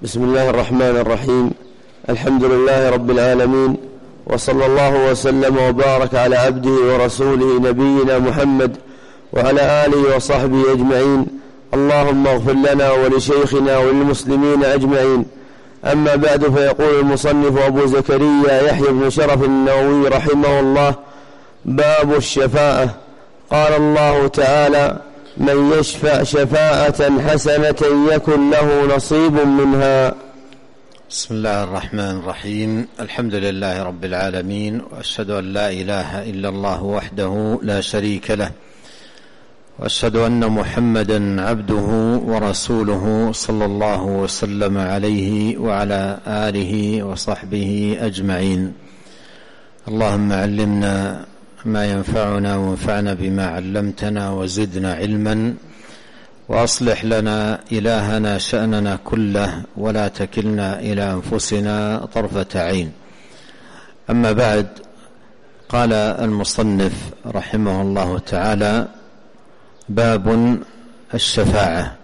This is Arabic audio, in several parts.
بسم الله الرحمن الرحيم. الحمد لله رب العالمين، وصلى الله وسلم وبارك على عبده ورسوله نبينا محمد وعلى آله وصحبه أجمعين. اللهم اغفر لنا ولشيخنا وللمسلمين أجمعين. أما بعد، فيقول المصنف أبو زكريا يحيى بن شرف النووي رحمه الله: باب الشفاعة. قال الله تعالى: من يشفع شفاعة حسنة يكن له نصيب منها. بسم الله الرحمن الرحيم. الحمد لله رب العالمين، وأشهد أن لا إله إلا الله وحده لا شريك له، وأشهد أن محمدا عبده ورسوله صلى الله وسلم عليه وعلى آله وصحبه أجمعين. اللهم علمنا ما ينفعنا وانفعنا بما علمتنا وزدنا علما، وأصلح لنا إلهنا شأننا كله، ولا تكلنا إلى أنفسنا طرفة عين. أما بعد، قال المصنف رحمه الله تعالى: باب الشفاعة.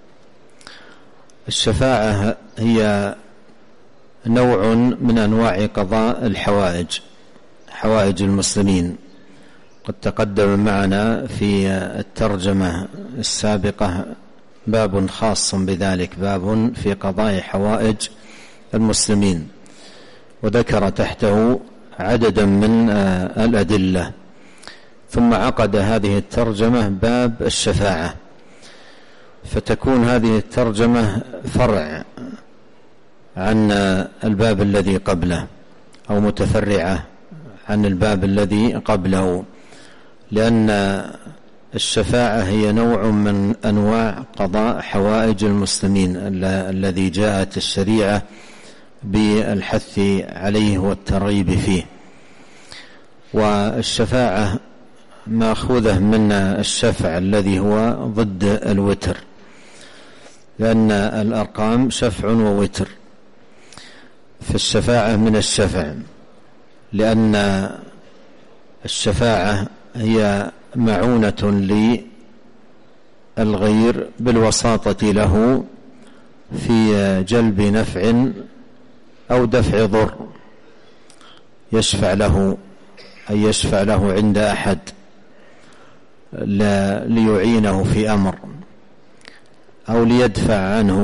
الشفاعة هي نوع من أنواع قضاء الحوائج، حوائج المسلمين. قد تقدم معنا في الترجمة السابقة باب خاص بذلك، باب في قضاء حوائج المسلمين، وذكر تحته عددا من الأدلة. ثم عقد هذه الترجمة باب الشفاعة، فتكون هذه الترجمة فرع عن الباب الذي قبله، أو متفرعة عن الباب الذي قبله، لأن الشفاعة هي نوع من أنواع قضاء حوائج المسلمين الذي جاءت الشريعة بالحث عليه والترغيب فيه. والشفاعة مأخوذة من الشفع الذي هو ضد الوتر، لأن الأرقام شفع ووتر، فالشفاعة من الشفع، لأن الشفاعة هي معونة للغير بالوساطة له في جلب نفع أو دفع ضر، يشفع له، أي يشفع له عند أحد ليعينه في أمر، أو ليدفع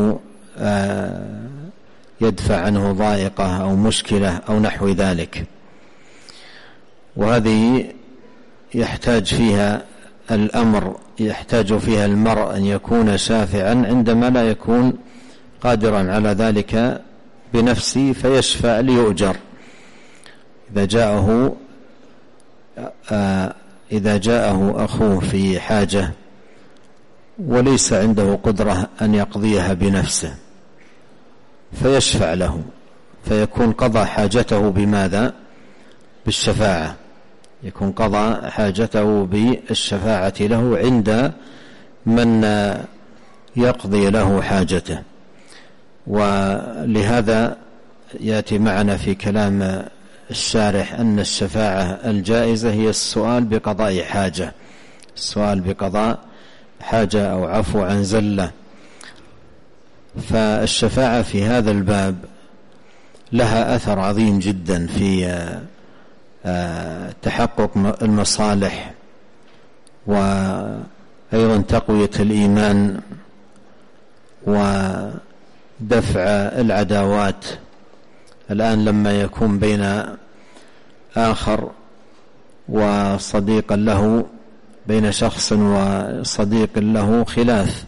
عنه ضائقة أو مشكلة أو نحو ذلك. وهذه يحتاج فيها المرء أن يكون شافعا عندما لا يكون قادرا على ذلك بنفسه، فيشفع ليؤجر. إذا جاءه أخوه في حاجة وليس عنده قدرة أن يقضيها بنفسه، فيشفع له، فيكون قضى حاجته بماذا؟ بالشفاعة، يكون قضى حاجته بالشفاعة له عند من يقضي له حاجته. ولهذا يأتي معنا في كلام الشارح أن الشفاعة الجائزة هي السؤال بقضاء حاجة، السؤال بقضاء حاجة أو عفو عن زلة. فالشفاعة في هذا الباب لها أثر عظيم جدا في تحقق المصالح، وأيضا تقوية الإيمان، ودفع العداوات. الآن لما يكون بين آخر وصديق له، بين شخص وصديق له خلاف،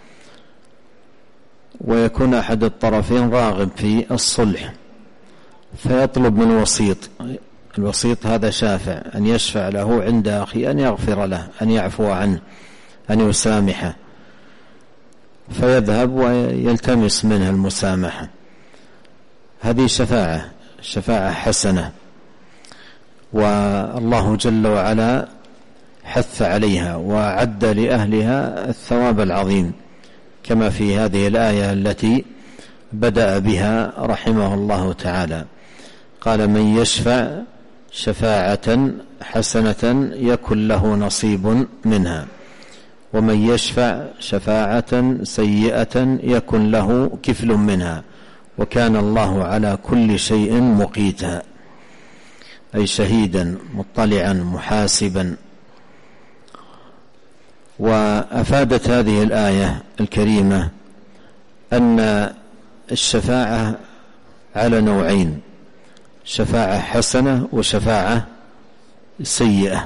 ويكون أحد الطرفين راغب في الصلح، فيطلب من الوسيط هذا شافع أن يشفع له عند أخي، أن يغفر له، أن يعفو عنه، أن يسامحه، فيذهب ويلتمس منه المسامحة. هذه شفاعة حسنة، والله جل وعلا حث عليها وعد لأهلها الثواب العظيم، كما في هذه الآية التي بدأ بها رحمه الله تعالى. قال: من يشفع شفاعة حسنة يكن له نصيب منها، ومن يشفع شفاعة سيئة يكن له كفل منها، وكان الله على كل شيء مقيتا، أي شهيدا مطلعا محاسبا. وأفادت هذه الآية الكريمة أن الشفاعة على نوعين: شفاعة حسنة وشفاعة سيئة،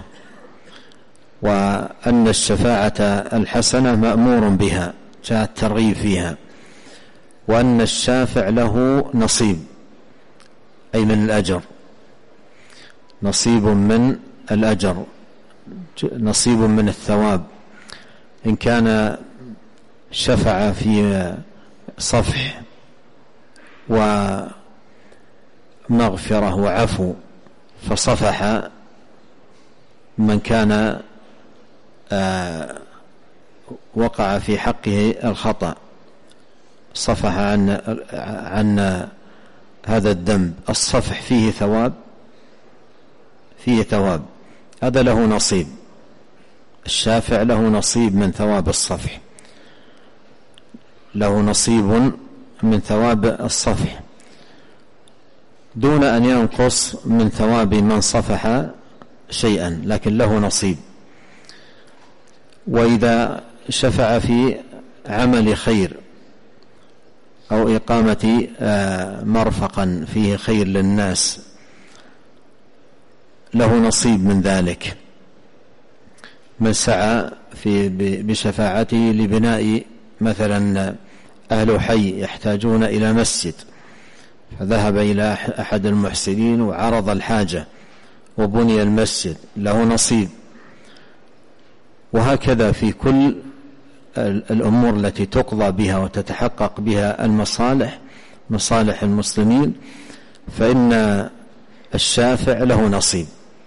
وأن الشفاعة الحسنة مأمور بها، جاء الترغيب فيها، وأن الشافع له نصيب، أي من الأجر، نصيب من الأجر، نصيب من الثواب، إن كان شفع في صفح ومغفرة وعفو فصفح من كان وقع في حقه الخطأ، صفح عن هذا الذنب، الصفح فيه ثواب، هذا له نصيب، الشافع له نصيب من ثواب الصفح، له نصيب من ثواب الصفح دون أن ينقص من ثواب من صفح شيئا، لكن له نصيب. وإذا شفع في عمل خير أو إقامة مرفقا فيه خير للناس له نصيب من ذلك. من سعى بشفاعته لبناء مثلا أهل حي يحتاجون إلى مسجد، فذهب إلى أحد المحسنين وعرض الحاجة وبني المسجد، له نصيب. وهكذا في كل الأمور التي تقضى بها وتتحقق بها المصالح، مصالح المسلمين، فإن الشافع له نصيب.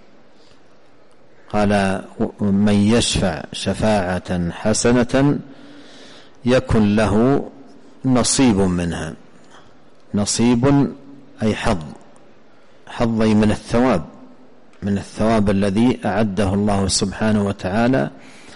قال: من يشفع شفاعة حسنة يكن له نصيب منها. نصيب أي حظي من الثواب الذي أعده الله سبحانه وتعالى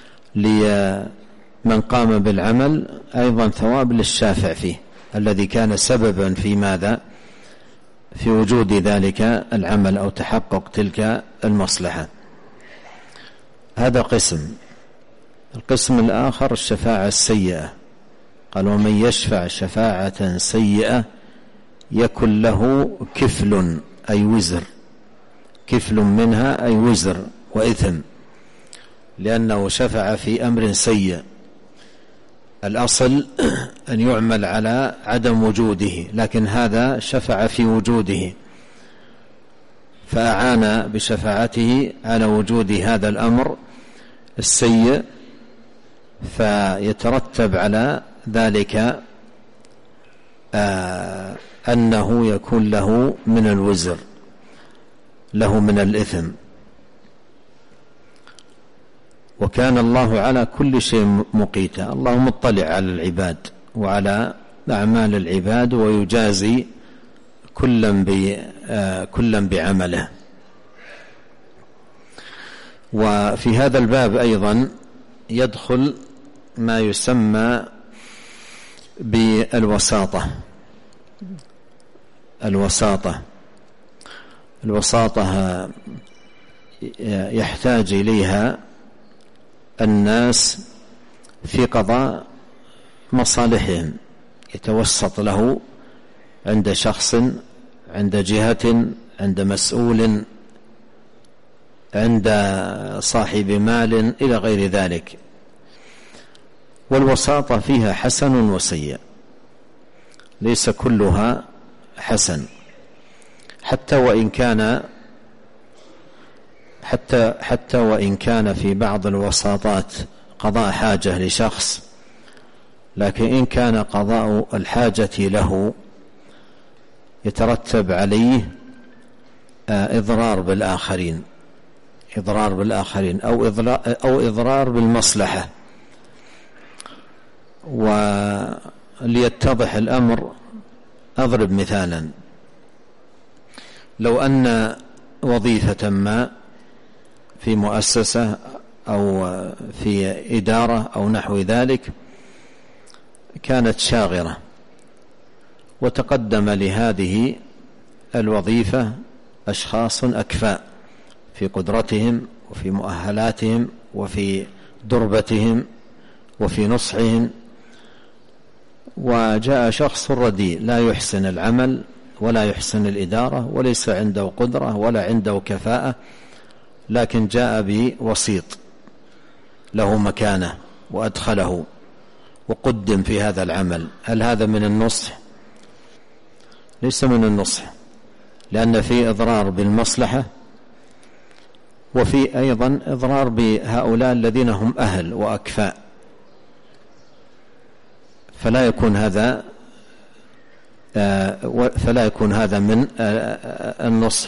لمن قام بالعمل، أيضا ثواب للشافع فيه الذي كان سببا في ماذا؟ في وجود ذلك العمل أو تحقق تلك المصلحة. هذا قسم. القسم الآخر الشفاعة السيئة، قال: ومن يشفع شفاعة سيئة يكن له كفل، أي وزر، كفل منها أي وزر وإثم، لأنه شفع في أمر سيء. الأصل أن يعمل على عدم وجوده، لكن هذا شفع في وجوده، فأعان بشفاعته على وجود هذا الأمر السيء، فيترتب على ذلك أنه يكون له من الوزر، له من الإثم. وكان الله على كل شيء مقيتا، الله مطلع على العباد وعلى أعمال العباد، ويجازي كلا بعمله. وفي هذا الباب أيضا يدخل ما يسمى بالوساطة. الوساطة يحتاج إليها الناس في قضاء مصالحهم، يتوسط له عند شخص، عند جهة، عند مسؤول، عند صاحب مال، إلى غير ذلك. والوساطة فيها حسن وسيء، ليس كلها حسن، حتى وإن كان في بعض الوساطات قضاء حاجة لشخص، لكن إن كان قضاء الحاجة له يترتب عليه إضرار بالآخرين أو إضرار بالمصلحة. وليتضح الأمر أضرب مثالا: لو أن وظيفة ما في مؤسسة أو في إدارة أو نحو ذلك كانت شاغرة، وتقدم لهذه الوظيفة أشخاص أكفاء في قدرتهم وفي مؤهلاتهم وفي دربتهم وفي نصحهم، وجاء شخص رديء لا يحسن العمل ولا يحسن الإدارة وليس عنده قدرة ولا عنده كفاءة، لكن جاء بوسيط له مكانة وأدخله وقدم في هذا العمل. هل هذا من النصح؟ ليس من النصح، لأن فيه إضرار بالمصلحة وفي أيضا إضرار بهؤلاء الذين هم أهل وأكفاء، فلا يكون هذا من النصح.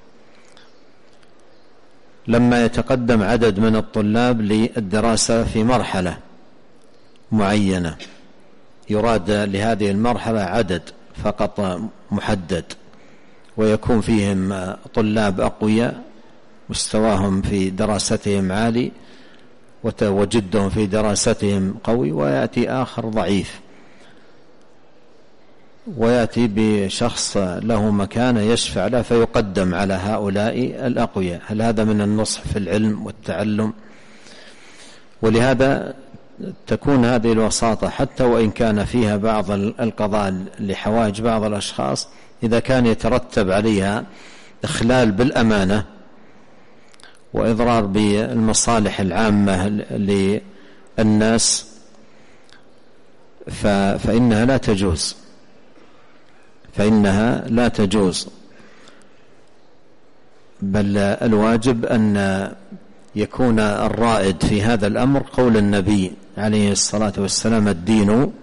لما يتقدم عدد من الطلاب للدراسة في مرحلة معينة، يراد لهذه المرحلة عدد فقط محدد، ويكون فيهم طلاب أقوياء مستواهم في دراستهم عالي وجدهم في دراستهم قوي، ويأتي آخر ضعيف ويأتي بشخص له مكانة يشفع له فيقدم على هؤلاء الأقوياء. هل هذا من النصح في العلم والتعلم؟ ولهذا تكون هذه الوساطة حتى وإن كان فيها بعض القضاء لحوائج بعض الأشخاص، إذا كان يترتب عليها إخلال بالأمانة وإضرار بالمصالح العامة للناس فإنها لا تجوز، بل الواجب أن يكون الرائد في هذا الأمر قول النبي عليه الصلاة والسلام: الدين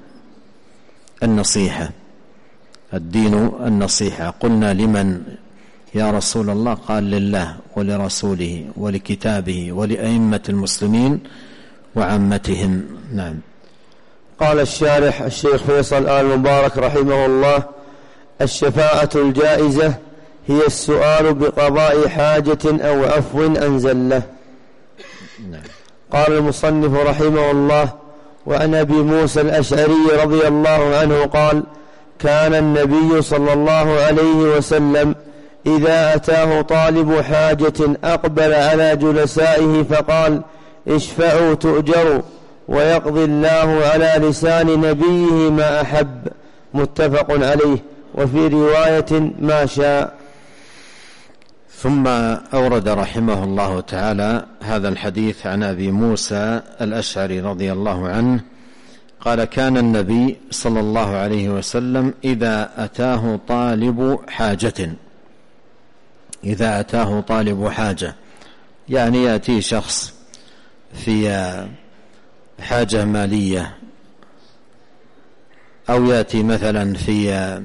النصيحة. قلنا: لمن يا رسول الله؟ قال: لله ولرسوله ولكتابه ولأئمة المسلمين وعامتهم. نعم. قال الشارح الشيخ فيصل آل مبارك رحمه الله: الشفاعة الجائزة هي السؤال بقضاء حاجة أو عفو أنزل له. قال المصنف رحمه الله: وعن أبي موسى الأشعري رضي الله عنه قال: كان النبي صلى الله عليه وسلم إذا أتاه طالب حاجة أقبل على جلسائه فقال: اشفعوا تؤجروا، ويقضي الله على لسان نبيه ما أحب. متفق عليه، وفي رواية ما شاء. ثم أورد رحمه الله تعالى هذا الحديث عن أبي موسى الأشعري رضي الله عنه قال: كان النبي صلى الله عليه وسلم إذا أتاه طالب حاجة، يعني يأتي شخص في حاجة مالية، أو يأتي مثلا في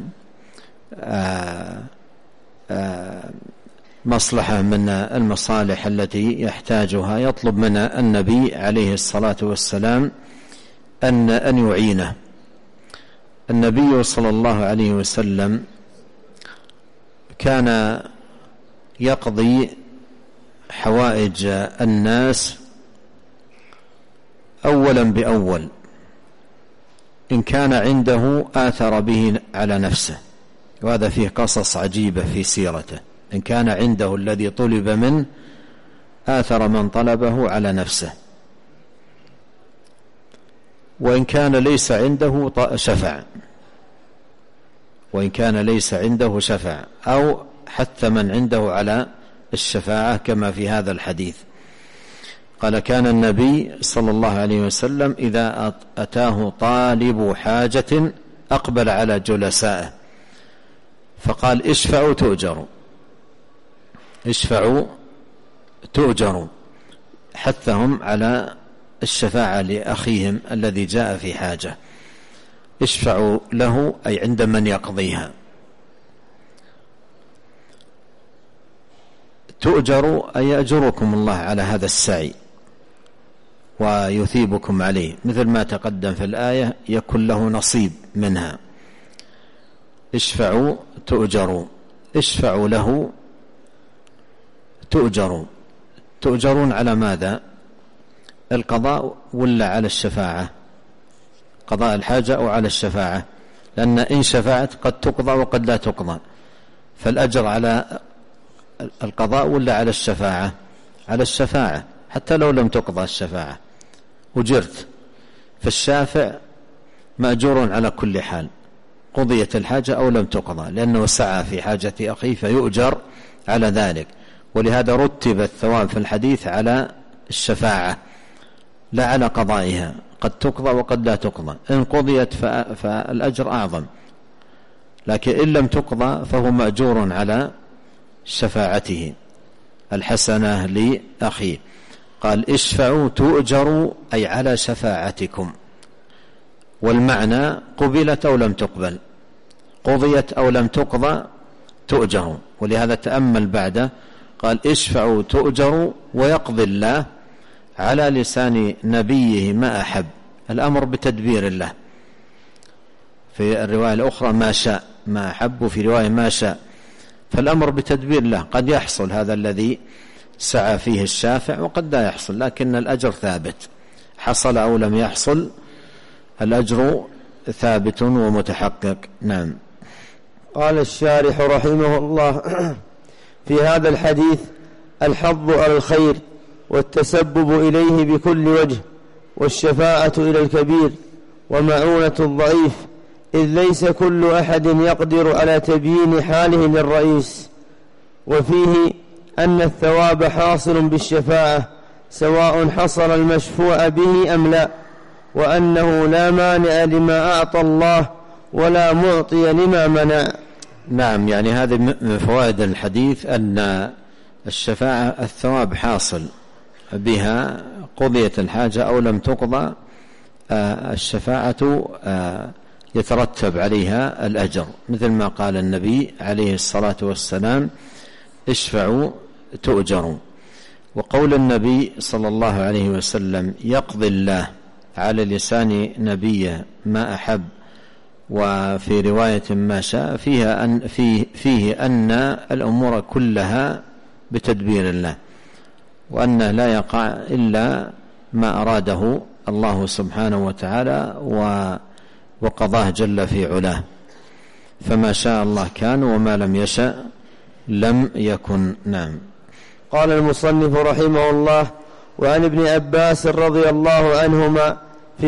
مصلحة من المصالح التي يحتاجها، يطلب من النبي عليه الصلاة والسلام أن يعينه. النبي صلى الله عليه وسلم كان يقضي حوائج الناس أولا بأول، إن كان عنده آثر به على نفسه، وهذا فيه قصص عجيبة في سيرته. إن كان عنده الذي طلب منه آثر من طلبه على نفسه، وإن كان ليس عنده شفع، أو حتى من عنده على الشفاعة كما في هذا الحديث. قال: كان النبي صلى الله عليه وسلم إذا أتاه طالب حاجة أقبل على جلسائه فقال: اشفعوا تؤجروا، حثهم على الشفاعة لأخيهم الذي جاء في حاجة. اشفعوا له أي عند من يقضيها. تؤجروا أي يأجركم الله على هذا السعي ويثيبكم عليه، مثل ما تقدم في الآية: يكن له نصيب منها. اشفعوا تؤجروا، اشفعوا له تؤجرون على ماذا؟ القضاء ولا على الشفاعة؟ قضاء الحاجة أو على الشفاعة؟ لأن إن شفعت قد تقضى وقد لا تقضى، فالأجر على القضاء ولا على الشفاعة؟ على الشفاعة، حتى لو لم تقضى الشفاعة أجرت، فالشافع مأجور على كل حال قضيت الحاجة أو لم تقضى، لأنه سعى في حاجة أخيه فيؤجر على ذلك. ولهذا رتب الثواب في الحديث على الشفاعة لا على قضائها، قد تقضى وقد لا تقضى، إن قضيت فالأجر أعظم، لكن إن لم تقضى فهو مأجور على شفاعته الحسنة لأخيه. قال اشفعوا تؤجروا، أي على شفاعتكم، والمعنى قبلت أو لم تقبل، قضيت أو لم تقضى تؤجروا. ولهذا تأمل بعده قال اشفعوا تؤجروا ويقضي الله على لسان نبيه ما أحب، الأمر بتدبير الله، في الرواية الأخرى ما شاء، ما أحب، وفي رواية ما شاء، فالأمر بتدبير الله. قد يحصل هذا الذي سعى فيه الشافع وقد لا يحصل، لكن الأجر ثابت، حصل أو لم يحصل الأجر ثابت ومتحقق. نعم. قال الشارح رحمه الله في هذا الحديث الحظ على الخير والتسبب إليه بكل وجه، والشفاعة إلى الكبير، ومعونة الضعيف، إذ ليس كل أحد يقدر على تبيين حاله للرئيس. وفيه أن الثواب حاصل بالشفاعة سواء حصل المشفوع به أم لا، وأنه لا مانع لما أعطى الله ولا معطي لما منع. نعم، يعني هذه من فوائد الحديث أن الشفاعة الثواب حاصل بها، قضيت الحاجة أو لم تقضى الشفاعة يترتب عليها الأجر، مثل ما قال النبي عليه الصلاة والسلام اشفعوا تؤجروا. وقول النبي صلى الله عليه وسلم يقضي الله على لسان نبيه ما أحب، وفي رواية ما شاء، فيه أن الأمور كلها بتدبير الله، وأنه لا يقع إلا ما أراده الله سبحانه وتعالى وقضاه جل في علاه، فما شاء الله كان وما لم يشاء لم يكن. نعم. قال المصنف رحمه الله: وعن ابن عباس رضي الله عنهما في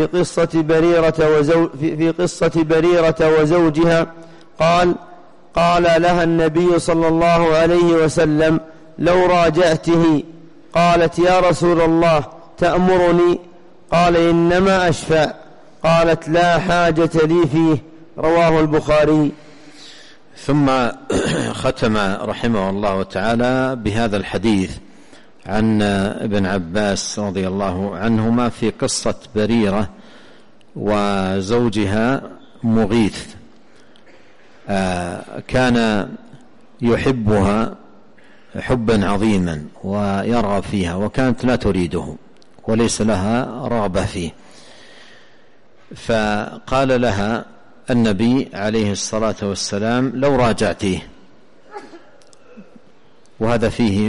قصة بريرة وزوجها قال لها النبي صلى الله عليه وسلم: لو راجعته. قالت: يا رسول الله تأمرني؟ قال: إنما أشفع. قالت: لا حاجة لي فيه. رواه البخاري. ثم ختم رحمه الله تعالى بهذا الحديث عن ابن عباس رضي الله عنهما في قصة بريرة وزوجها مغيث. كان يحبها حبا عظيما ويرغب فيها، وكانت لا تريده وليس لها رغبة فيه، فقال لها النبي عليه الصلاة والسلام: لو راجعتيه. وهذا فيه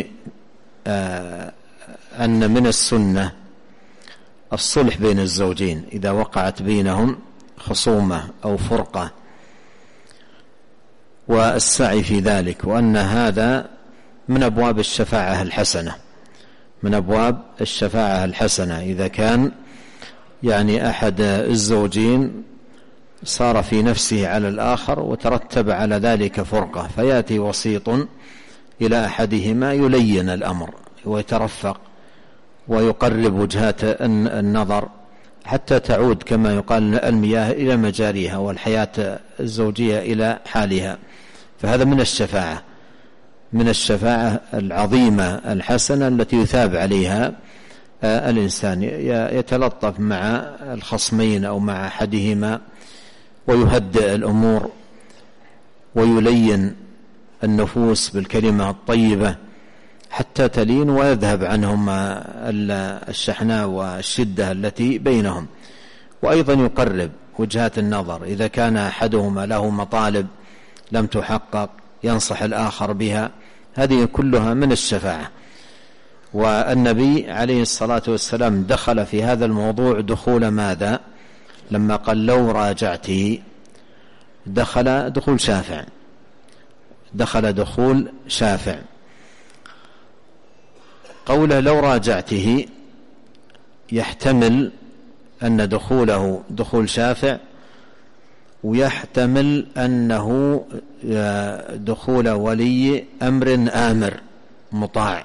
أن من السنة الصلح بين الزوجين إذا وقعت بينهم خصومة أو فرقة، والسعي في ذلك، وأن هذا من أبواب الشفاعة الحسنة، من أبواب الشفاعة الحسنة. إذا كان يعني أحد الزوجين صار في نفسه على الآخر وترتب على ذلك فرقة، فيأتي وسيط إلى أحدهما يلين الأمر ويترفق ويقرب وجهات النظر حتى تعود كما يقال المياه إلى مجاريها والحياة الزوجية إلى حالها. فهذا من الشفاعة العظيمة الحسنة التي يثاب عليها الإنسان، يتلطف مع الخصمين أو مع أحدهما ويهدئ الأمور ويلين النفوس بالكلمة الطيبة حتى تلين ويذهب عنهم الشحناء والشدة التي بينهم، وأيضا يقرب وجهات النظر. إذا كان أحدهما له مطالب لم تحقق ينصح الآخر بها، هذه كلها من الشفاعة. والنبي عليه الصلاة والسلام دخل في هذا الموضوع دخول ماذا؟ لما قال: لو راجعته، دخل دخول شافع، دخل دخول شافع. قوله لو راجعته يحتمل أن دخوله دخول شافع، ويحتمل أنه دخول ولي أمر آمر مطاع.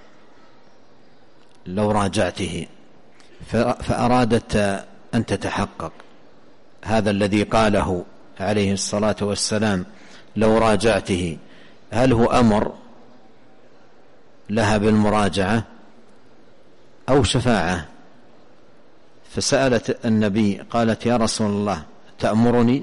لو راجعته فأرادت أن تتحقق هذا الذي قاله عليه الصلاة والسلام لو راجعته، هل هو أمر لها بالمراجعة أو شفاعة؟ فسألت النبي قالت يا رسول الله تأمرني؟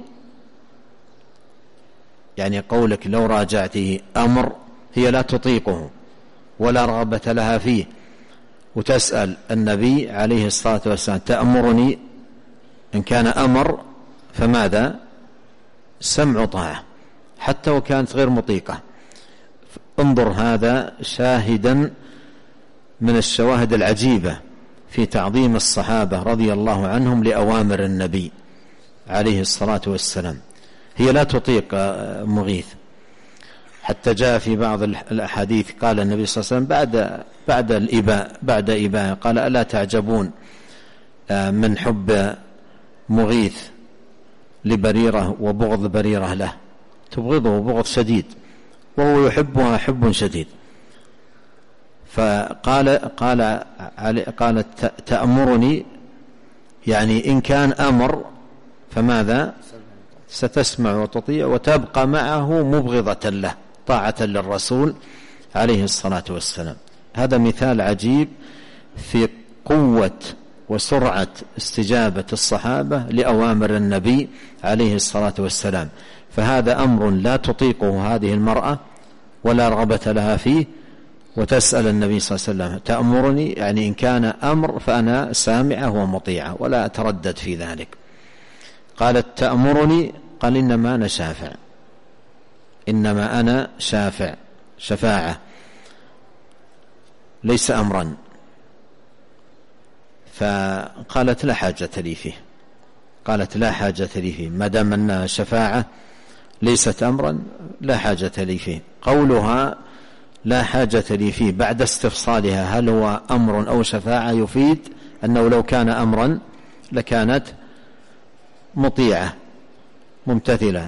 يعني قولك لو راجعته أمر هي لا تطيقه ولا رغبة لها فيه، وتسأل النبي عليه الصلاة والسلام تأمرني؟ إن كان أمر فماذا؟ سمع طاعة حتى وكانت غير مطيقة. انظر هذا شاهدا من الشواهد العجيبة في تعظيم الصحابة رضي الله عنهم لأوامر النبي عليه الصلاة والسلام. هي لا تطيق مغيث، حتى جاء في بعض الأحاديث قال النبي صلى الله عليه وسلم بعد إباء قال ألا تعجبون من حب مغيث لبريرة وبغض بريرة له؟ تبغضه بغض شديد وهو يحبها حب شديد. قالت تأمرني، يعني إن كان أمر فماذا؟ ستسمع وتطيع وتبقى معه مبغضة له طاعة للرسول عليه الصلاة والسلام. هذا مثال عجيب في قوة وسرعة استجابة الصحابة لأوامر النبي عليه الصلاة والسلام. فهذا أمر لا تطيقه هذه المرأة ولا رغبة لها فيه، وتسأل النبي صلى الله عليه وسلم تأمرني، يعني إن كان أمر فأنا سامعة ومطيعة ولا أتردد في ذلك. قالت تأمرني، قال إنما أنا شافع، إنما أنا شافع، شفاعة ليس أمرا. فقالت لا حاجة لي فيه، قالت لا حاجة لي فيه ما دام أنها شفاعة ليست أمرا لا حاجة لي فيه. قولها لا حاجة لي فيه بعد استفصالها هل هو أمر أو شفاعة يفيد أنه لو كان أمرا لكانت مطيعة ممتثلة،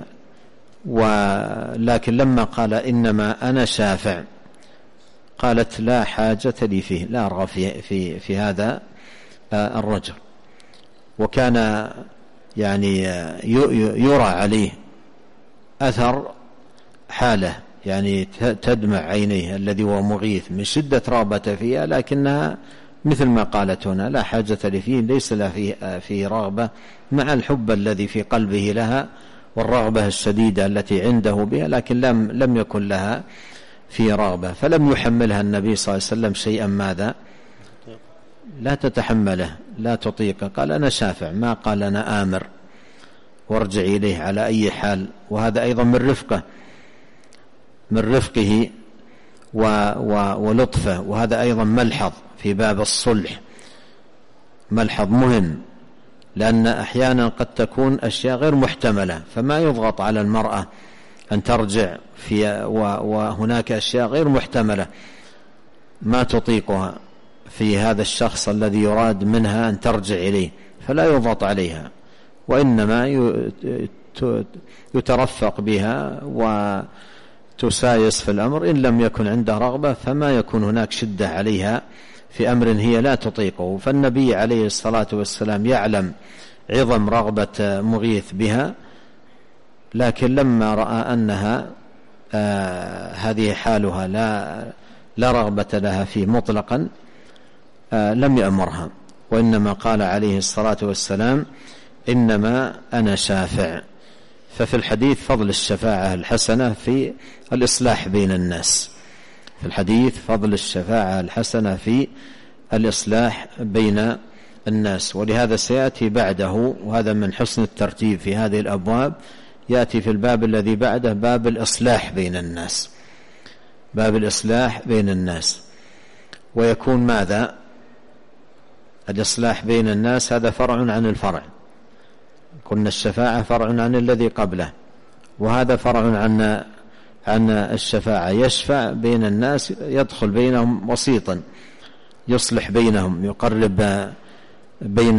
ولكن لما قال إنما أنا شافع قالت لا حاجة لي فيه، لا أرغب في هذا الرجل. وكان يعني يرى عليه أثر حاله، يعني تدمع عينيه الذي هو مغيث من شدة رغبة فيها، لكنها مثل ما قالت هنا لا حاجة لي فيه، ليس له فيه رغبة مع الحب الذي في قلبه لها والرغبة الشديدة التي عنده بها، لكن لم يكن لها في رغبة. فلم يحملها النبي صلى الله عليه وسلم شيئا ماذا لا تتحمله لا تطيق. قال أنا شافع، ما قال أنا آمر وارجع إليه على أي حال. وهذا أيضا من رفقه ولطفه، وهذا أيضا ملحظ في باب الصلح، ملحظ مهم، لأن أحيانا قد تكون أشياء غير محتملة، فما يضغط على المرأة أن ترجع وهناك أشياء غير محتملة ما تطيقها في هذا الشخص الذي يراد منها أن ترجع إليه، فلا يضغط عليها، وإنما يترفق بها وتسايس في الأمر. إن لم يكن عنده رغبة فما يكون هناك شدة عليها في أمر هي لا تطيقه. فالنبي عليه الصلاة والسلام يعلم عظم رغبة مغيث بها، لكن لما رأى أنها هذه حالها لا رغبة لها فيه مطلقا لم يأمرها، وإنما قال عليه الصلاة والسلام إنما أنا شافع. ففي الحديث فضل الشفاعة الحسنة في الإصلاح بين الناس، في الحديث فضل الشفاعة الحسنة في الإصلاح بين الناس. ولهذا سيأتي بعده، وهذا من حسن الترتيب في هذه الأبواب، يأتي في الباب الذي بعده باب الإصلاح بين الناس، باب الإصلاح بين الناس. ويكون ماذا؟ الإصلاح بين الناس هذا فرع عن الفرع، كنا الشفاعة فرع عن الذي قبله، وهذا فرع عن الشفاعة، يشفع بين الناس، يدخل بينهم وسيطا، يصلح بينهم، يقرب بين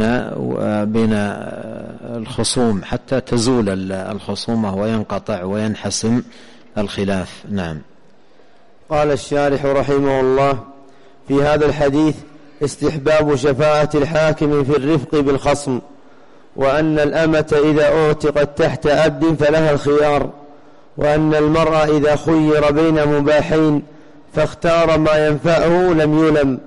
الخصوم حتى تزول الخصومة وينقطع وينحسم الخلاف. نعم. قال الشارح رحمه الله: في هذا الحديث استحباب شفاعة الحاكم في الرفق بالخصم، وأن الأمة إذا أعتقت تحت عبد فلها الخيار، وأن المرء إذا خير بين مباحين فاختار ما ينفعه لم يلم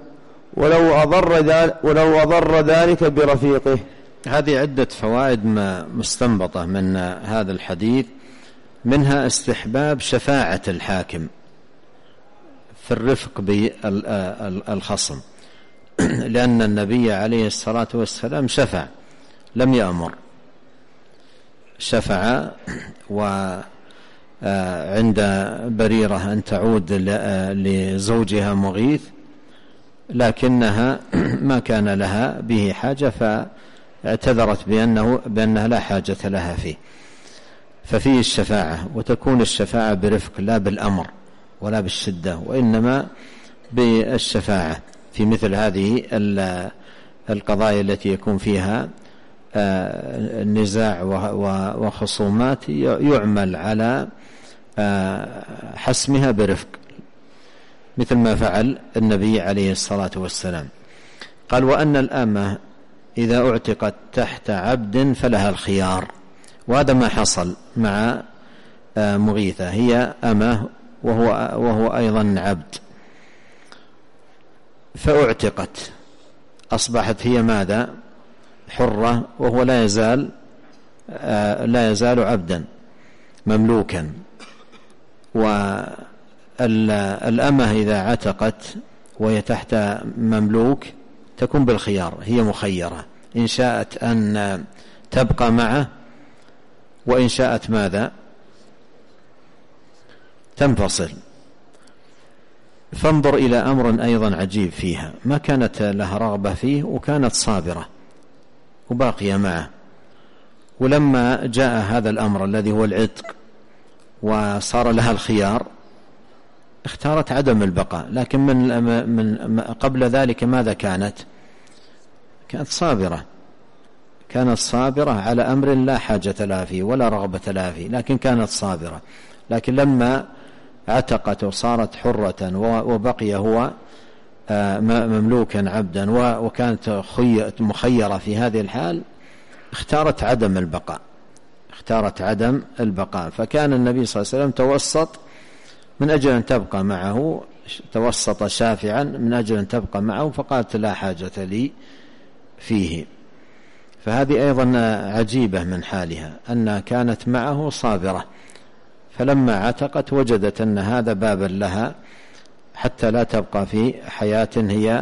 ولو أضر ذلك برفيقه. هذه عدة فوائد مستنبطة من هذا الحديث، منها استحباب شفاعة الحاكم في الرفق بالخصم، لأن النبي عليه الصلاة والسلام شفع لم يأمر، شفع وعند بريرة أن تعود لزوجها مغيث، لكنها ما كان لها به حاجة فاعتذرت بأنها لا حاجة لها فيه. ففيه الشفاعة، وتكون الشفاعة برفق لا بالأمر ولا بالشدة، وإنما بالشفاعة في مثل هذه القضايا التي يكون فيها نزاع وخصومات، يعمل على حسمها برفق، مثل ما فعل النبي عليه الصلاة والسلام. قال: وأن الأمة إذا اعتقت تحت عبد فلها الخيار، وهذا ما حصل مع مغيثة، هي أمة وهو أيضا عبد، فاعتقت، أصبحت هي ماذا؟ حرة، وهو لا يزال عبدا مملوكا. والأمة إذا عتقت وهي تحت مملوك تكون بالخيار، هي مخيرة، إن شاءت أن تبقى معه، وإن شاءت ماذا؟ تنفصل. فانظر إلى أمر أيضا عجيب فيها، ما كانت لها رغبة فيه وكانت صابرة وباقية معه، ولما جاء هذا الأمر الذي هو العتق وصار لها الخيار اختارت عدم البقاء. لكن من قبل ذلك ماذا كانت صابرة، كانت صابرة على أمر لا حاجة لها فيه ولا رغبة لها فيه، لكن كانت صابرة. لكن لما عتقت وصارت حرة وبقي هو مملوكا عبدا وكانت مخيرة في هذه الحال، اختارت عدم البقاء. فكان النبي صلى الله عليه وسلم توسط من أجل أن تبقى معه، توسط شافعا من أجل أن تبقى معه، فقالت لا حاجة لي فيه. فهذه أيضا عجيبة من حالها، أنها كانت معه صابرة، فلما عتقت وجدت أن هذا بابا لها حتى لا تبقى في حياة هي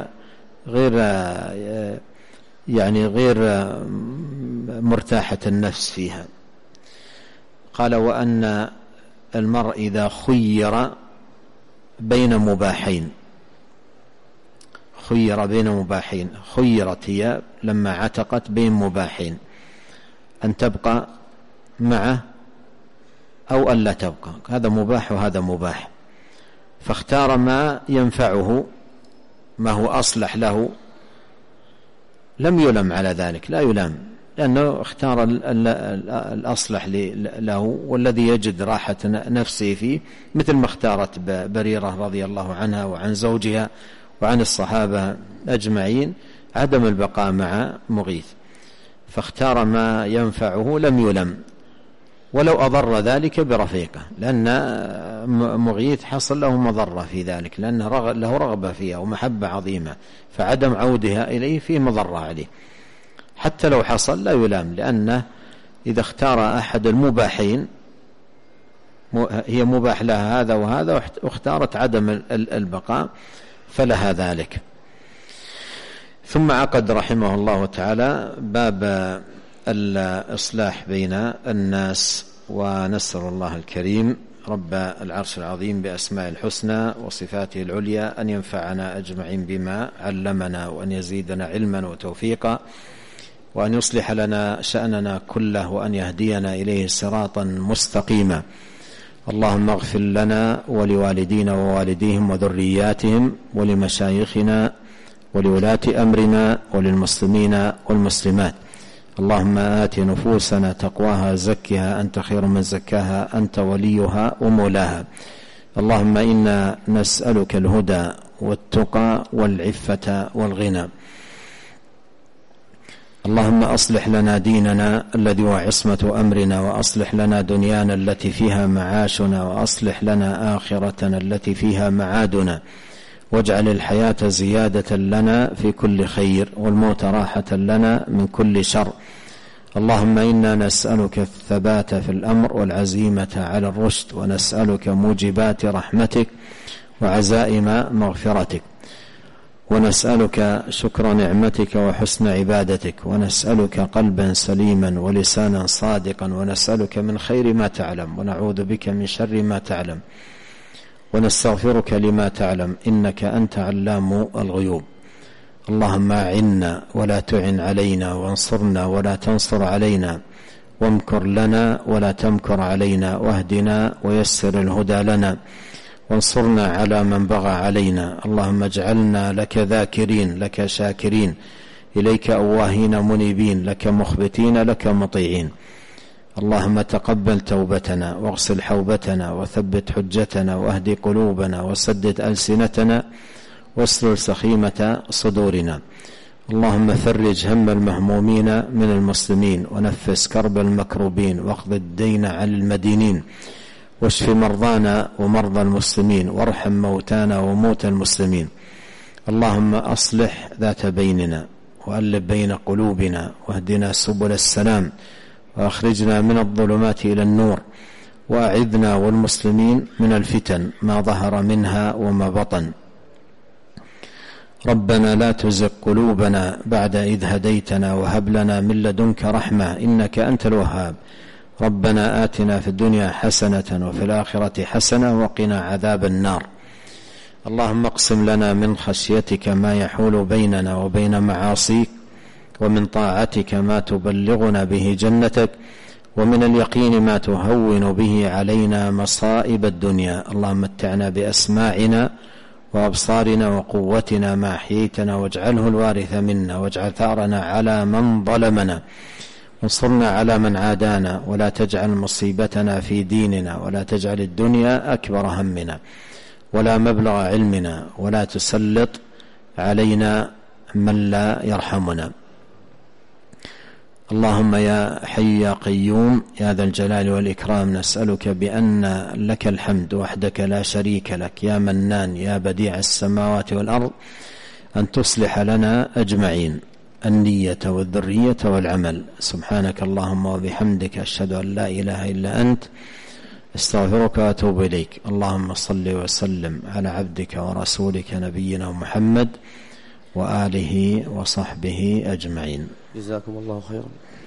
غير مرتاحة النفس فيها. قال: وأن المرء إذا خير بين مباحين، خيرت هي لما عتقت بين مباحين، أن تبقى معه أو أن لا تبقى، هذا مباح وهذا مباح، فاختار ما ينفعه، ما هو أصلح له، لم يلم على ذلك، لا يلام، لأنه اختار الأصلح له والذي يجد راحة نفسه فيه، مثل ما اختارت بريرة رضي الله عنها وعن زوجها وعن الصحابة أجمعين عدم البقاء مع مغيث، فاختار ما ينفعه لم يلم ولو أضر ذلك برفيقه، لأن مغيث حصل له مضرة في ذلك، لأنه له رغبة فيها ومحبة عظيمة، فعدم عودها إليه فيه مضرة عليه، حتى لو حصل لا يلام، لأنه إذا اختار أحد المباحين، هي مباح لها هذا وهذا واختارت عدم البقاء فلها ذلك. ثم عقد رحمه الله تعالى باب الإصلاح بين الناس، ونسأل الله الكريم رب العرش العظيم بأسماء الحسنى وصفاته العليا أن ينفعنا أجمعين بما علمنا، وأن يزيدنا علما وتوفيقا، وأن يصلح لنا شأننا كله، وأن يهدينا إليه صراطا مستقيما. اللهم اغفر لنا ولوالدينا ووالديهم وذرياتهم ولمشايخنا ولولاة أمرنا وللمسلمين والمسلمات. اللهم آت نفوسنا تقواها زكها أنت خير من زكاها أنت وليها ومولاها. اللهم إنا نسألك الهدى والتقى والعفة والغنى. اللهم أصلح لنا ديننا الذي هو عصمة أمرنا، وأصلح لنا دنيانا التي فيها معاشنا، وأصلح لنا آخرتنا التي فيها معادنا، واجعل الحياة زيادة لنا في كل خير والموت راحة لنا من كل شر. اللهم إنا نسألك الثبات في الأمر والعزيمة على الرشد، ونسألك موجبات رحمتك وعزائم مغفرتك، ونسألك شكر نعمتك وحسن عبادتك، ونسألك قلبا سليما ولسانا صادقا، ونسألك من خير ما تعلم، ونعوذ بك من شر ما تعلم، ونستغفرك لما تعلم، إنك أنت علام الغيوب. اللهم أعنا ولا تعن علينا، وانصرنا ولا تنصر علينا، وامكر لنا ولا تمكر علينا، واهدنا ويسر الهدى لنا، وانصرنا على من بغى علينا. اللهم اجعلنا لك ذاكرين، لك شاكرين، إليك أواهين منيبين، لك مخبتين، لك مطيعين. اللهم تقبل توبتنا، واغسل حوبتنا، وثبت حجتنا، واهد قلوبنا، وسدد ألسنتنا، واسلل سخيمة صدورنا. اللهم فرج هم المهمومين من المسلمين، ونفس كرب المكروبين، واقض الدين عن المدينين، واشف مرضانا ومرضى المسلمين، وارحم موتانا وموتى المسلمين. اللهم أصلح ذات بيننا، وألف بين قلوبنا، واهدنا سبل السلام، وأخرجنا من الظلمات إلى النور، وأعذنا والمسلمين من الفتن ما ظهر منها وما بطن. ربنا لا تزغ قلوبنا بعد إذ هديتنا، وهب لنا من لدنك رحمة إنك أنت الوهاب. ربنا آتنا في الدنيا حسنة وفي الآخرة حسنة وقنا عذاب النار. اللهم اقسم لنا من خشيتك ما يحول بيننا وبين معاصيك، ومن طاعتك ما تبلغنا به جنتك، ومن اليقين ما تهون به علينا مصائب الدنيا. اللهم متعنا بأسماعنا وأبصارنا وقوتنا ما أحييتنا، واجعله الوارث منا، واجعل ثأرنا على من ظلمنا، وانصرنا على من عادانا، ولا تجعل مصيبتنا في ديننا، ولا تجعل الدنيا أكبر همنا ولا مبلغ علمنا، ولا تسلط علينا من لا يرحمنا. اللهم يا حي يا قيوم يا ذا الجلال والإكرام، نسألك بأن لك الحمد وحدك لا شريك لك، يا منان يا بديع السماوات والأرض، أن تصلح لنا أجمعين النية والذرية والعمل. سبحانك اللهم وبحمدك، أشهد أن لا إله إلا أنت، استغفرك وأتوب إليك. اللهم صل وسلم على عبدك ورسولك نبينا محمد وآله وصحبه أجمعين. جزاكم الله خيرا.